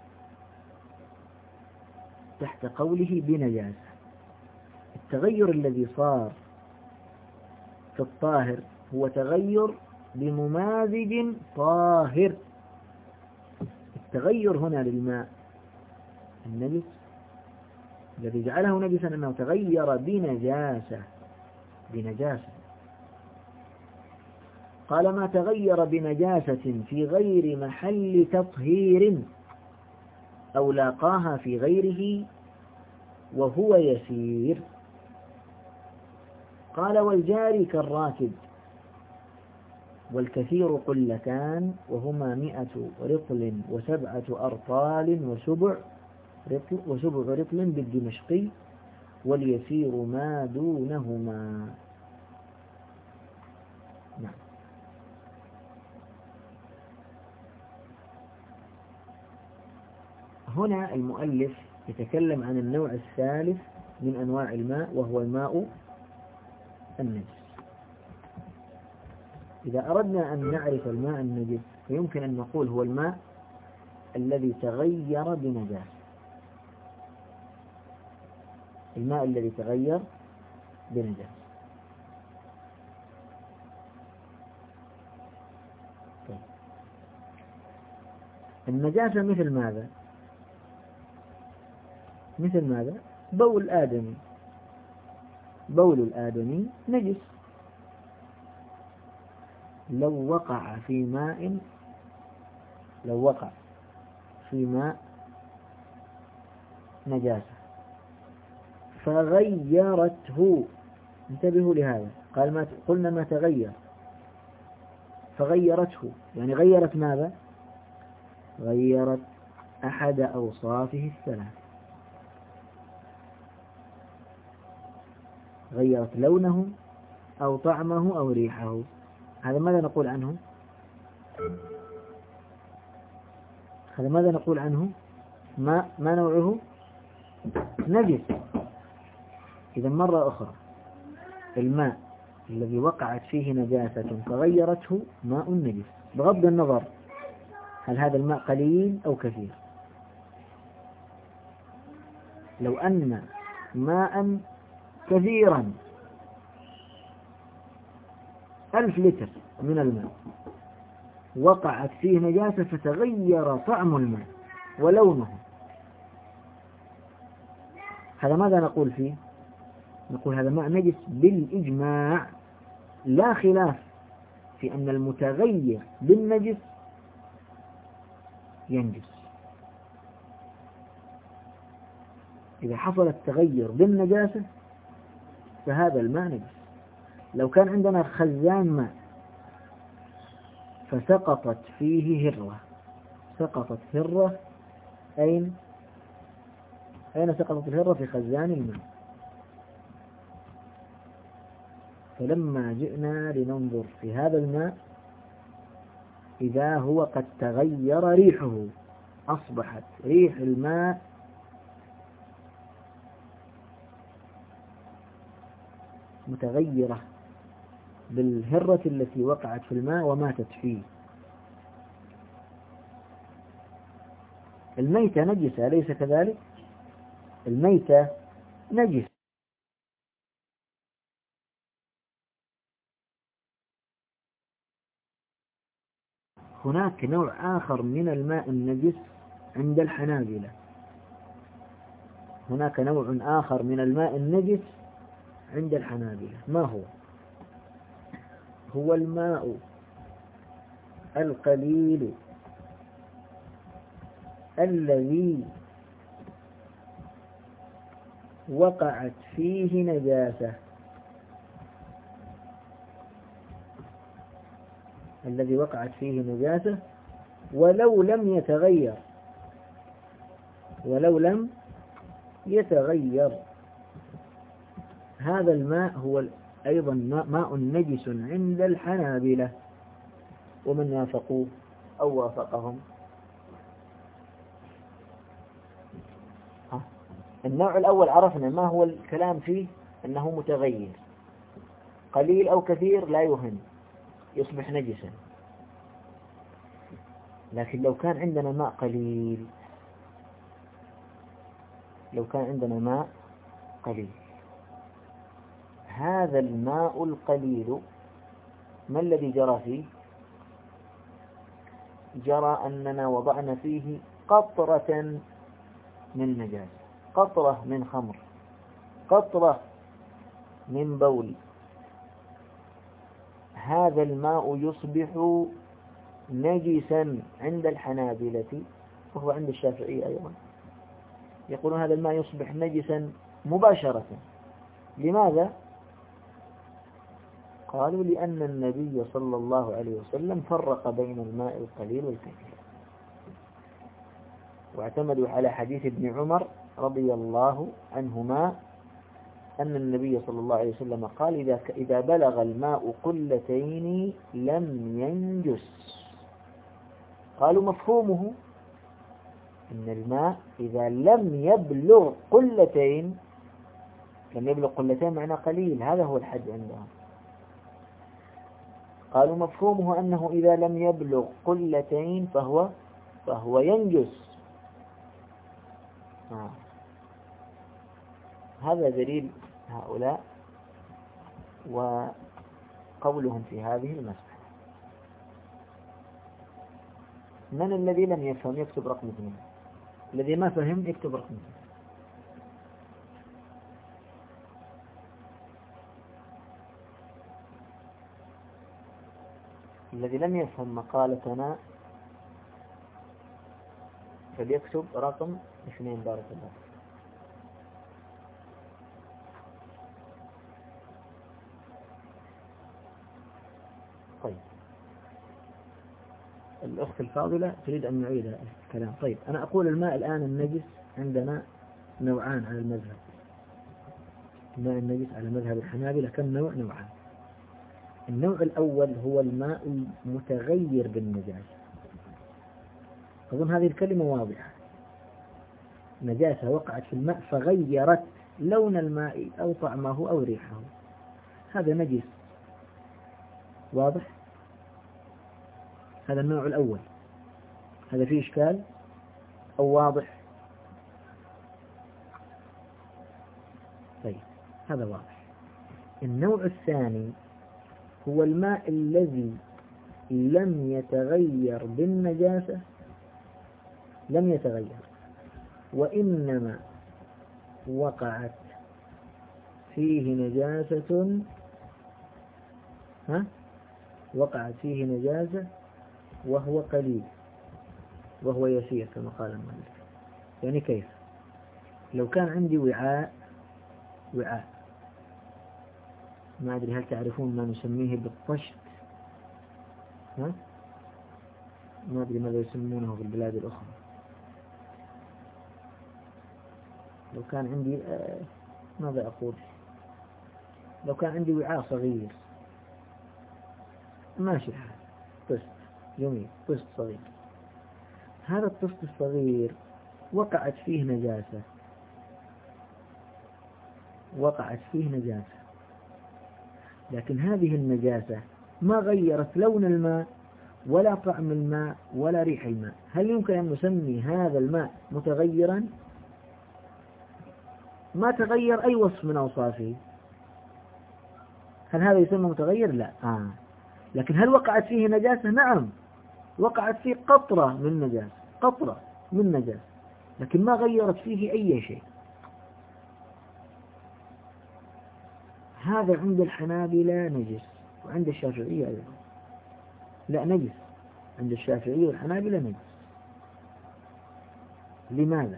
تحت قوله بنجاسة. التغير الذي صار في الطاهر هو تغير بممازج طاهر. التغير هنا للماء النجس الذي جعله نجسا أنه تغير بنجاسة. قال: ما تغير بنجاسة في غير محل تطهير أو لاقاها في غيره وهو يسير. قال: والجاري كالراكد، والكثير قلتان، وهما 100 رطل و7 أرطال وسبع رطل بالدمشقي، واليسير ما دونهما. نعم. هنا المؤلف يتكلم عن النوع الثالث من أنواع الماء وهو الماء النجس. إذا أردنا أن نعرف الماء النجس فيمكن أن نقول هو الماء الذي تغير بنجاسة. الماء الذي تغير بنجاسة. طيب. النجاسة مثل ماذا؟ مثل ماذا؟ بول آدمي. بول الآدمي نجس. لو وقع في ماء نجاسة فغيرته، انتبهوا لهذا، قلنا ما تغير، فغيرته يعني غيرت ماذا؟ غيرت أحد أوصافه الثلاث، غيرت لونه أو طعمه أو ريحه، هذا ماذا نقول عنه؟ هذا ماذا نقول عنه؟ ما نوعه؟ نجس. إذا مرة أخرى، الماء الذي وقعت فيه نجاسة فغيرته ماء نجس، بغض النظر هل هذا الماء قليل أو كثير. لو أن ماء كثيرا 1000 لتر من الماء وقعت فيه نجاسة فتغير طعم الماء ولونه، هذا ماذا نقول فيه؟ نقول هذا ماء نجس بالإجماع، لا خلاف في أن المتغير بالنجس ينجس. إذا حصل التغير بالنجاسة فهذا الماء نجس. لو كان عندنا خزان ماء فسقطت فيه هرة، سقطت هرة، أين سقطت الهرة؟ في خزان الماء. فلما جئنا لننظر في هذا الماء إذا هو قد تغير ريحه، أصبحت ريح الماء متغيرة بالهرة التي وقعت في الماء وماتت فيه. الميتة نجسة أليس كذلك؟ الميتة نجس. هناك نوع آخر من الماء النجس عند الحنابلة، هناك نوع آخر من الماء النجس عند الحنابلة. ما هو؟ هو الماء القليل الذي وقعت فيه نجاسة، الذي وقعت فيه نجاسة ولو لم يتغير، هذا الماء هو أيضا ماء نجس عند الحنابلة. ومن وافقوه أو وافقهم. النوع الأول عرفنا ما هو الكلام فيه، أنه متغير، قليل أو كثير لا يهم، يصبح نجسا. لكن لو كان عندنا ماء قليل، هذا الماء القليل ما الذي جرى فيه؟ جرى أننا وضعنا فيه قطرة من نجاسة، قطرة من خمر، قطرة من بول، هذا الماء يصبح نجسا عند الحنابلة، وهو عند الشافعية أيضا، يقولون هذا الماء يصبح نجسا مباشرة. لماذا؟ قالوا لأن النبي صلى الله عليه وسلم فرق بين الماء القليل والكثير، واعتمدوا على حديث ابن عمر رضي الله عنهما أن النبي صلى الله عليه وسلم قال إذا بلغ الماء قلتين لم ينجس. قالوا مفهومه أن الماء إذا لم يبلغ قلتين، معنى قليل، هذا هو الحد عندهم. قالوا مفهومه أنه إذا لم يبلغ قلتين فهو ينجس. هذا دليل هؤلاء وقولهم في هذه المسألة. من الذي لم يفهم يكتب رقم 2، الذي ما فهم يكتب رقم 2. الذي لم يفهم مقالتنا فليكتب رقم 2. بارك الله. طيب، الأخت الفاضلة تريد أن نعيد الكلام. طيب أنا أقول الماء الآن النجس عندنا نوعان على المذهب. الماء النجس على مذهب الحنابلة كم نوع؟ نوعان. النوع الأول هو الماء المتغير بالنجاسة. أظن هذه الكلمة واضحة. نجاسة وقعت في الماء فغيرت لون الماء أو طعمه أو ريحه، هذا نجس. واضح؟ هذا النوع الأول. هذا فيه إشكال أو واضح؟ طيب هذا واضح. النوع الثاني هو الماء الذي لم يتغير بالنجاسة، لم يتغير وإنما وقعت فيه نجاسة، وقعت فيه نجاسة وهو قليل وهو يسير كما قال المؤلف. يعني كيف؟ لو كان عندي وعاء ما أدري هل تعرفون ما نسميه بالطشت؟ ما أدري ماذا يسمونه في البلاد الأخرى. لو كان عندي ماذا أقول؟ لو كان عندي وعاء صغير ماشي الحال، طست جميل، طست صغير. هذا الطست الصغير وقعت فيه نجاسة، وقعت فيه نجاسة، لكن هذه النجاسة ما غيرت لون الماء ولا طعم الماء ولا ريح الماء. هل يمكن أن نسمي هذا الماء متغيرا؟ ما تغير أي وصف من أوصافه. هل هذا يسمى متغير؟ لا. لكن هل وقعت فيه نجاسة؟ نعم، وقعت فيه قطرة من نجاسة، قطرة من نجاسة، لكن ما غيرت فيه أي شيء. هذا عند الحنابلة نجس، وعند الشافعية أيضا لا نجس. عند الشافعية والحنابلة نجس. لماذا؟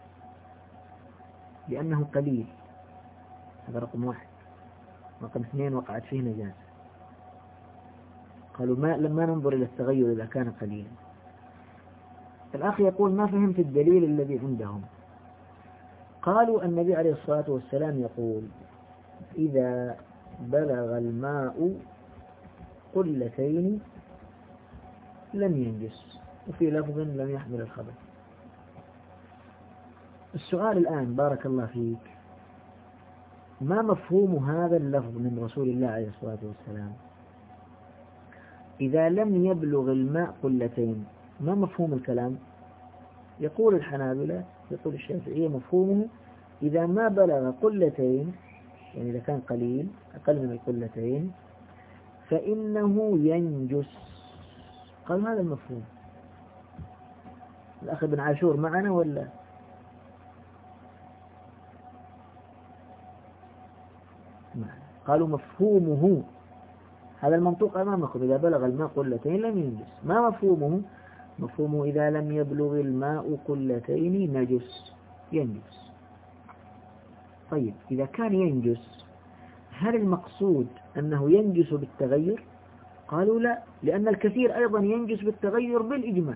لأنه قليل، هذا رقم واحد. رقم اثنين وقعت فيه نجاسة. قالوا لما ننظر إلى التغير إذا كان قليلا. الأخ يقول ما فهمت الدليل الذي عندهم. قالوا النبي عليه الصلاة والسلام يقول إذا بلغ الماء قلتين لم ينجس، وفي لفظ لم يحمل الخبث. السؤال الآن بارك الله فيك، ما مفهوم هذا اللفظ من رسول الله عليه الصلاة والسلام؟ إذا لم يبلغ الماء قلتين، ما مفهوم الكلام؟ يقول الحنابلة، يقول الشافعية مفهومه إذا ما بلغ قلتين، يعني إذا كان قليل أقل من القلتين فإنه ينجس. قال هذا المفهوم. الأخ ابن عاشور معنا ولا؟ معنا. قالوا مفهومه هذا المنطوق أمامكم، إذا بلغ الماء قلتين لم ينجس. ما مفهومه؟ مفهومه إذا لم يبلغ الماء قلتين نجس، ينجس. طيب إذا كان ينجس، هل المقصود أنه ينجس بالتغير؟ قالوا لا، لأن الكثير أيضا ينجس بالتغير بالإجماع.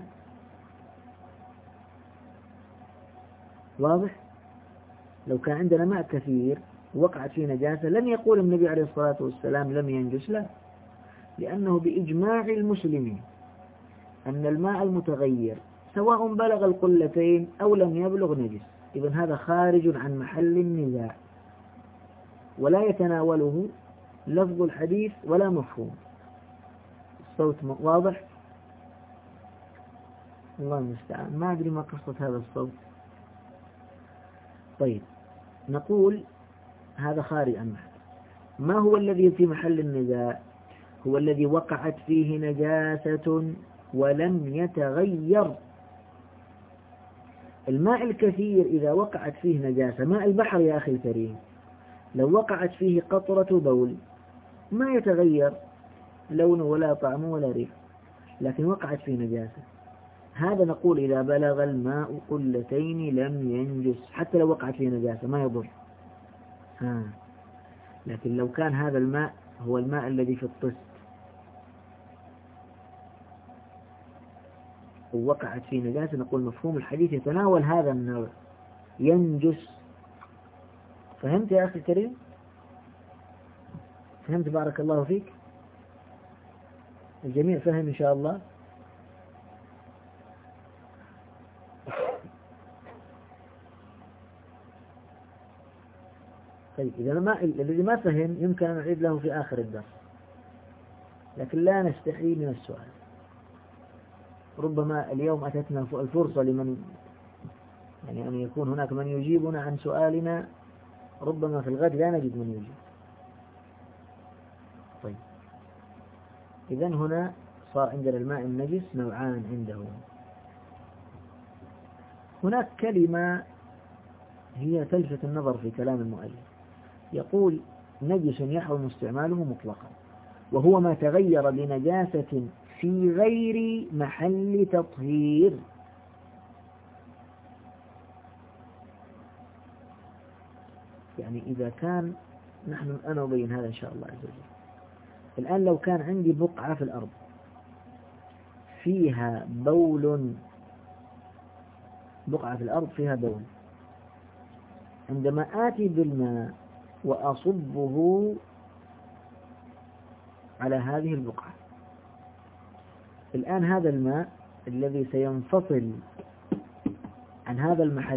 واضح؟ لو كان عندنا ماء كثير وقعت فيه نجاسة لم يقول النبي عليه الصلاة والسلام لم ينجس، لا، لأنه بإجماع المسلمين أن الماء المتغير سواء بلغ القلتين أو لم يبلغ نجس. إذن هذا خارج عن محل النزاع ولا يتناوله لفظ الحديث ولا مفهوم. الصوت واضح؟ الله المستعان، ما أدري ما قصة هذا الصوت. طيب نقول هذا خارج عن محل. ما هو الذي في محل النزاع؟ هو الذي وقعت فيه نجاسة ولم يتغير. الماء الكثير إذا وقعت فيه نجاسة، ماء البحر يا أخي الكريم، لو وقعت فيه قطرة بول ما يتغير لونه ولا طعمه ولا ريح، لكن وقعت فيه نجاسة، هذا نقول إذا بلغ الماء قلتين لم ينجس، حتى لو وقعت فيه نجاسة ما يضر. لكن لو كان هذا الماء هو الماء الذي في الطست، ووقعت في نجاسة نقول مفهوم الحديث يتناول هذا النوع، ينجس. فهمت يا أخي الكريم؟ فهمت بارك الله فيك؟ الجميع فهم إن شاء الله؟ طيب إذا الذي ما فهم يمكن أن نعيد له في آخر الدرس، لكن لا نستحي من السؤال. ربما اليوم أتتنا الفرصة لمن يعني أن يكون هناك من يجيبنا عن سؤالنا، ربما في الغد لا نجد من يجيب. طيب إذن هنا صار عندنا الماء النجس نوعان عنده. هناك كلمة هي تلفت النظر في كلام المؤلف، يقول نجس يحرم استعماله مطلقا، وهو ما تغير بنجاسة في غير محل تطهير. يعني إذا كان أنا أبين هذا إن شاء الله عز وجل. الآن لو كان عندي بقعة في الأرض فيها بول، بقعة في الأرض فيها بول، عندما آتي بالماء وأصبه على هذه البقعة، الآن هذا الماء الذي سينفصل عن هذا المحل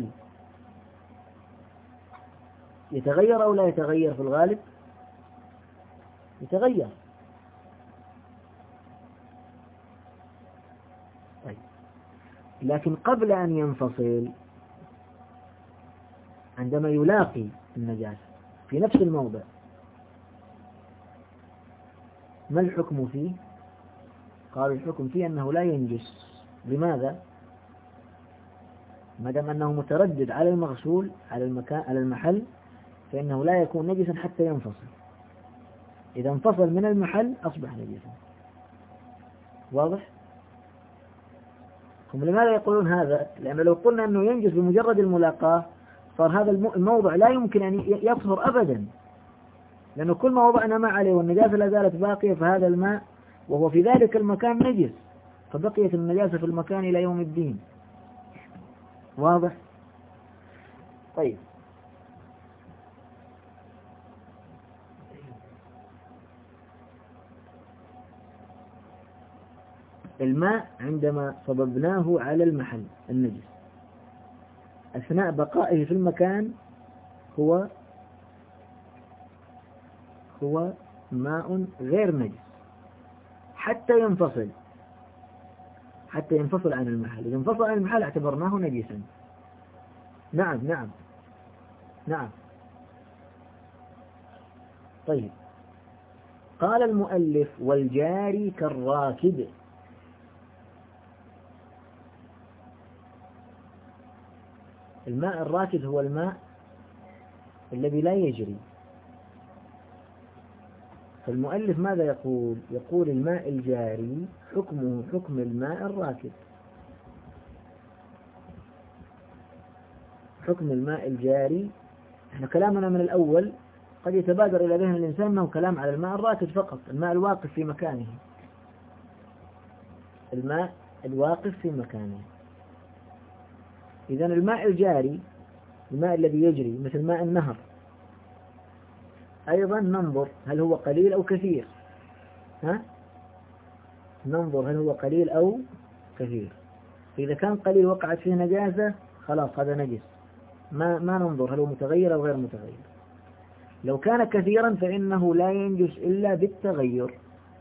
يتغير أو لا يتغير؟ في الغالب يتغير. طيب لكن قبل أن ينفصل، عندما يلاقي النجاسة في نفس الموضع، ما الحكم فيه؟ قالوا الحكم فيه أنه لا ينجس. لماذا؟ ما دام أنه متردد على المغسول على المكان على المحل، فإنه لا يكون نجسا حتى ينفصل. إذا انفصل من المحل أصبح نجسا. واضح؟ هم لماذا يقولون هذا؟ لأنه لو قلنا أنه ينجس بمجرد الملاقاة صار هذا الموضع لا يمكن أن يطهر أبدا، لأنه كل ما وضعنا ماء عليه والنجاسة لا زالت باقية، فهذا الماء وهو في ذلك المكان نجس، فبقيت النجاسة في المكان إلى يوم الدين. واضح؟ طيب الماء عندما صببناه على المحل النجس أثناء بقائه في المكان هو ماء غير نجس حتى ينفصل عن المحل. إذا انفصل عن المحل اعتبرناه نجسا. نعم. طيب قال المؤلف والجاري كالراكد. الماء الراكد هو الماء الذي لا يجري. فالمؤلف ماذا يقول؟ يقول الماء الجاري حكمه حكم الماء الراكد. حكم الماء الجاري، احنا كلامنا من الأول قد يتبادر إلى ذهن الإنسان أنه كلام على الماء الراكد فقط، الماء الواقف في مكانه. الماء الواقف في مكانه. إذن الماء الجاري الماء الذي يجري مثل ماء النهر أيضا ننظر هل هو قليل أو كثير. ننظر هل هو قليل أو كثير. إذا كان قليل وقعت فيه نجاسة خلاص هذا نجس، ما ننظر هل هو متغير أو غير متغير. لو كان كثيرا فإنه لا ينجس إلا بالتغير.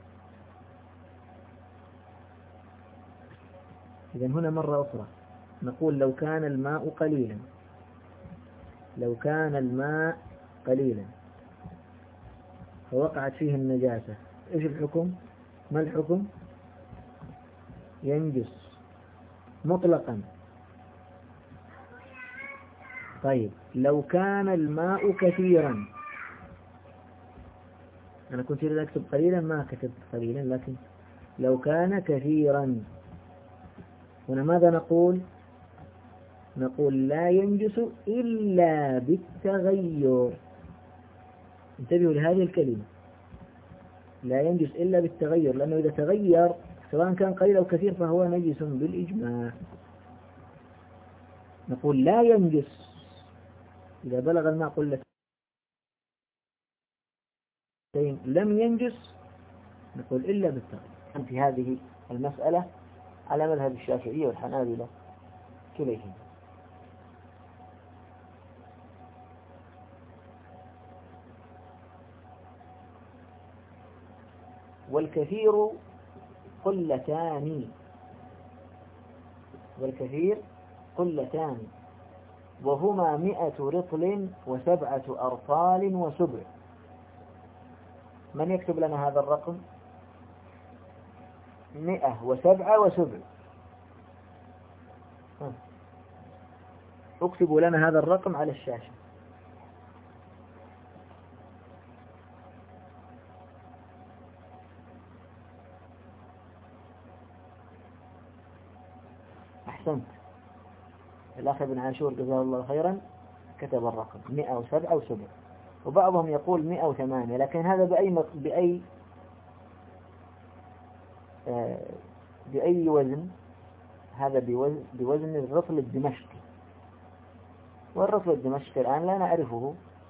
إذن هنا مرة أخرى نقول لو كان الماء قليلا فوقعت فيه النجاسة، إيش الحكم؟ ما الحكم؟ ينجس مطلقا. طيب لو كان الماء كثيرا، أنا كنت أريد أكتب قليلا ما كتبت قليلا، لكن لو كان كثيرا هنا ماذا نقول؟ نقول لا ينجس إلا بالتغير. انتبهوا لهذه الكلمة، لا ينجس إلا بالتغير، لأنه إذا تغير سواء كان قليل أو كثير فهو نجس بالإجماع. نقول لا ينجس إذا بلغ الماء قلتين لم ينجس، نقول إلا بالتغيير. في هذه المسألة على مذهب الشافعية والحنابلة كليهما. والكثير قلتان، والكثير قلتان وهما 100 رطل و7 أرطال وسبع. من يكتب لنا هذا الرقم؟ 107 وسبع. اكتبوا لنا هذا الرقم على الشاشة. أحسنت، الأخ ابن عاشور جزاه الله خيرا كتب الرقم 107 وسبع، وبعضهم يقول 108، لكن هذا بأي وزن؟ هذا بوزن الرطل الدمشقي، والرطل الدمشقي الآن لا نعرفه،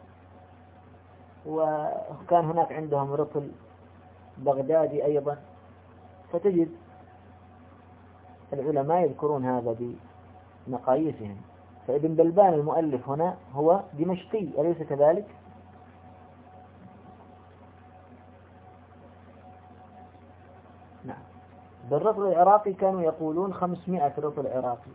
وكان هناك عندهم رطل بغدادي أيضا، فتجد العلماء يذكرون هذا بمقاييسهم. فابن بلبان المؤلف هنا هو دمشقي، أليس كذلك؟ نعم. بالرطل العراقي كانوا يقولون 500 رطل عراقي،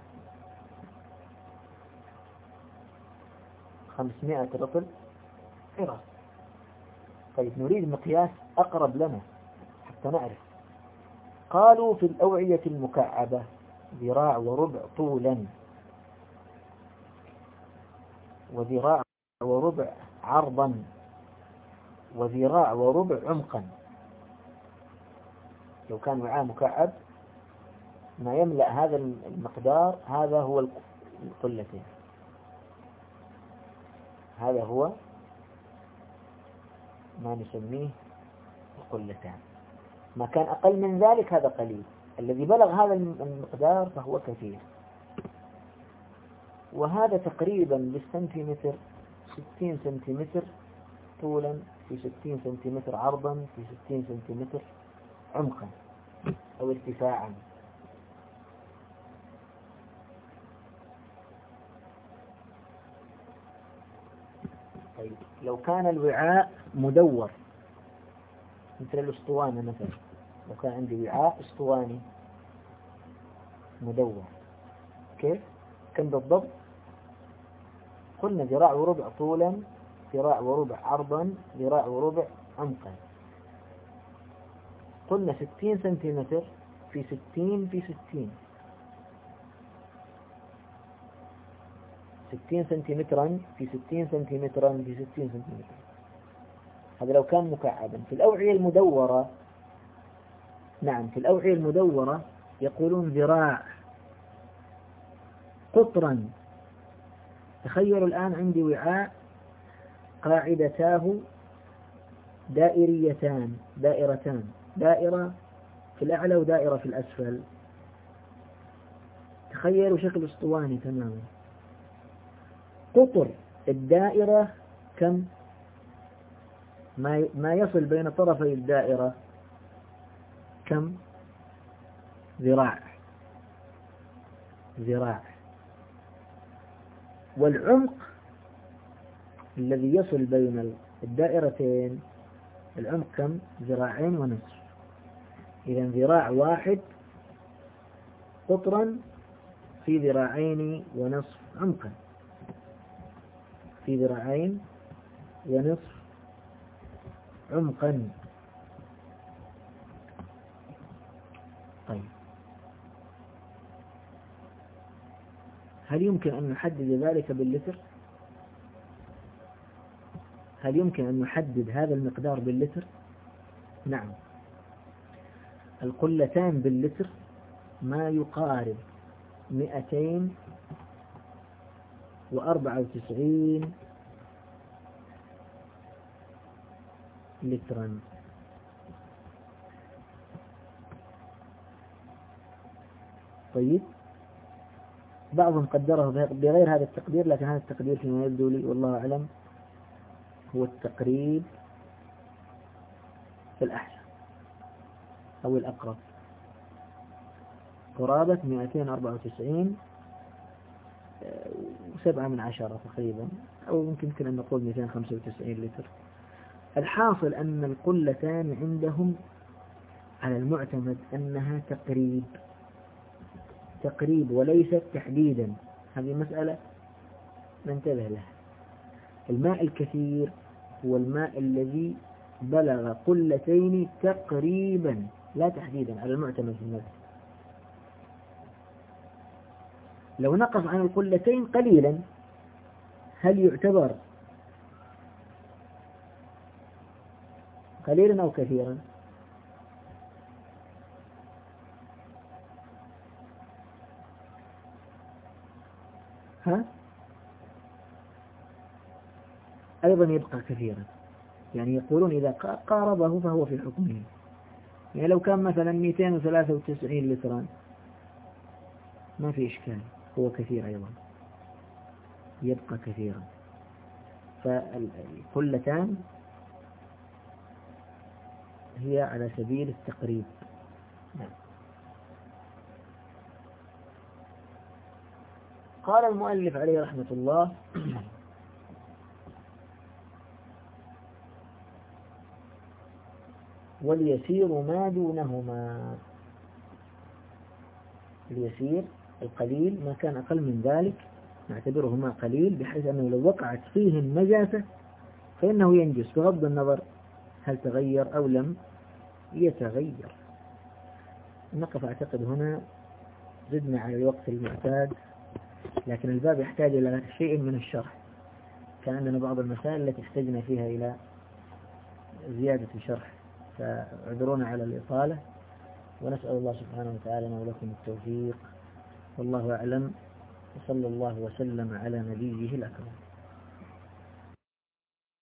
500 رطل عراقي. طيب نريد مقياس أقرب لنا حتى نعرف. قالوا في الأوعية المكعبة 1.25 ذراع طولا، 1.25 ذراع عرضا، 1.25 ذراع عمقا. لو كان وعاء مكعب ما يملأ هذا المقدار، هذا هو القلتين، هذا هو ما نسميه القلتان. ما كان أقل من ذلك هذا قليل، الذي بلغ هذا المقدار فهو كثير. وهذا تقريبا بالسنتيمتر 60 سنتيمتر طولا في 60 سنتيمتر عرضا في 60 سنتيمتر عمقا أو ارتفاعا. طيب لو كان الوعاء مدور مثل الأسطوانة مثلا، لو كان عندي وعاء أسطواني مدور كيف؟ كم بالضبط؟ قلنا 1.25 ذراع طولا، 1.25 ذراع عرضا، 1.25 ذراع عمقا. قلنا 60 سنتيمتر في 60 في 60، 60 سنتيمترا في 60 سنتيمترا في 60 سنتيمتر. هذا لو كان مكعبا. في الأوعية المدورة، نعم في الأوعية المدورة يقولون ذراع قطرا. تخيلوا الآن عندي وعاء قاعدتاه دائريتان، دائرة في الأعلى ودائرة في الأسفل. تخيلوا شكل اسطواني تماما. قطر الدائرة كم؟ ما يصل بين طرفي الدائرة كم؟ ذراع. والعمق الذي يصل بين الدائرتين العمق كم؟ 2.5 ذراع. إذا 1 ذراع قطرا في 2.5 ذراع عمقا، في 2.5 ذراع عمقا. طيب هل يمكن أن نحدد ذلك باللتر؟ هل يمكن أن نحدد هذا المقدار باللتر؟ نعم. القلتان باللتر ما يقارب 294 لترا. طيب، بعضهم قدره بغير هذا التقدير، لكن هذا التقدير فيما يبدو لي والله أعلم هو التقريب في الأحسن أو الأقرب، قرابة 294 و7 تقريبا، أو يمكن أن نقول 295 لتر. الحاصل أن القلتان عندهم على المعتمد أنها تقريب وليست تحديدا. هذه مسألة ننتبه لها. الماء الكثير هو الماء الذي بلغ قلتين تقريبا لا تحديدا على المعتمد في المذهب. لو نقص عن القلتين قليلا هل يعتبر قليلا أو كثيرا؟ أيضا يبقى كثيرا، يعني يقولون إذا قاربه فهو في حكمه. يعني لو كان مثلا 293 لترا ما في إشكال، هو كثير أيضا، يبقى كثيرا. فالقلتان هي على سبيل التقريب. قال المؤلف عليه رحمة الله: واليسير ما دونهما. اليسير القليل ما كان أقل من ذلك نعتبره ماء قليل، بحيث أنه لو وقعت فيه النجاسة فإنه ينجس بغض النظر هل تغير أو لم يتغير. نقف أعتقد هنا، زدنا على الوقت المعتاد، لكن الباب يحتاج إلى شيء من الشرح. كان عندنا بعض المسائل التي احتجنا فيها إلى زيادة شرح، فاعذرونا على الإطالة، ونسأل الله سبحانه وتعالى لنا ولكم التوفيق، والله أعلم، وصلى الله وسلم على نبيه الأكرم.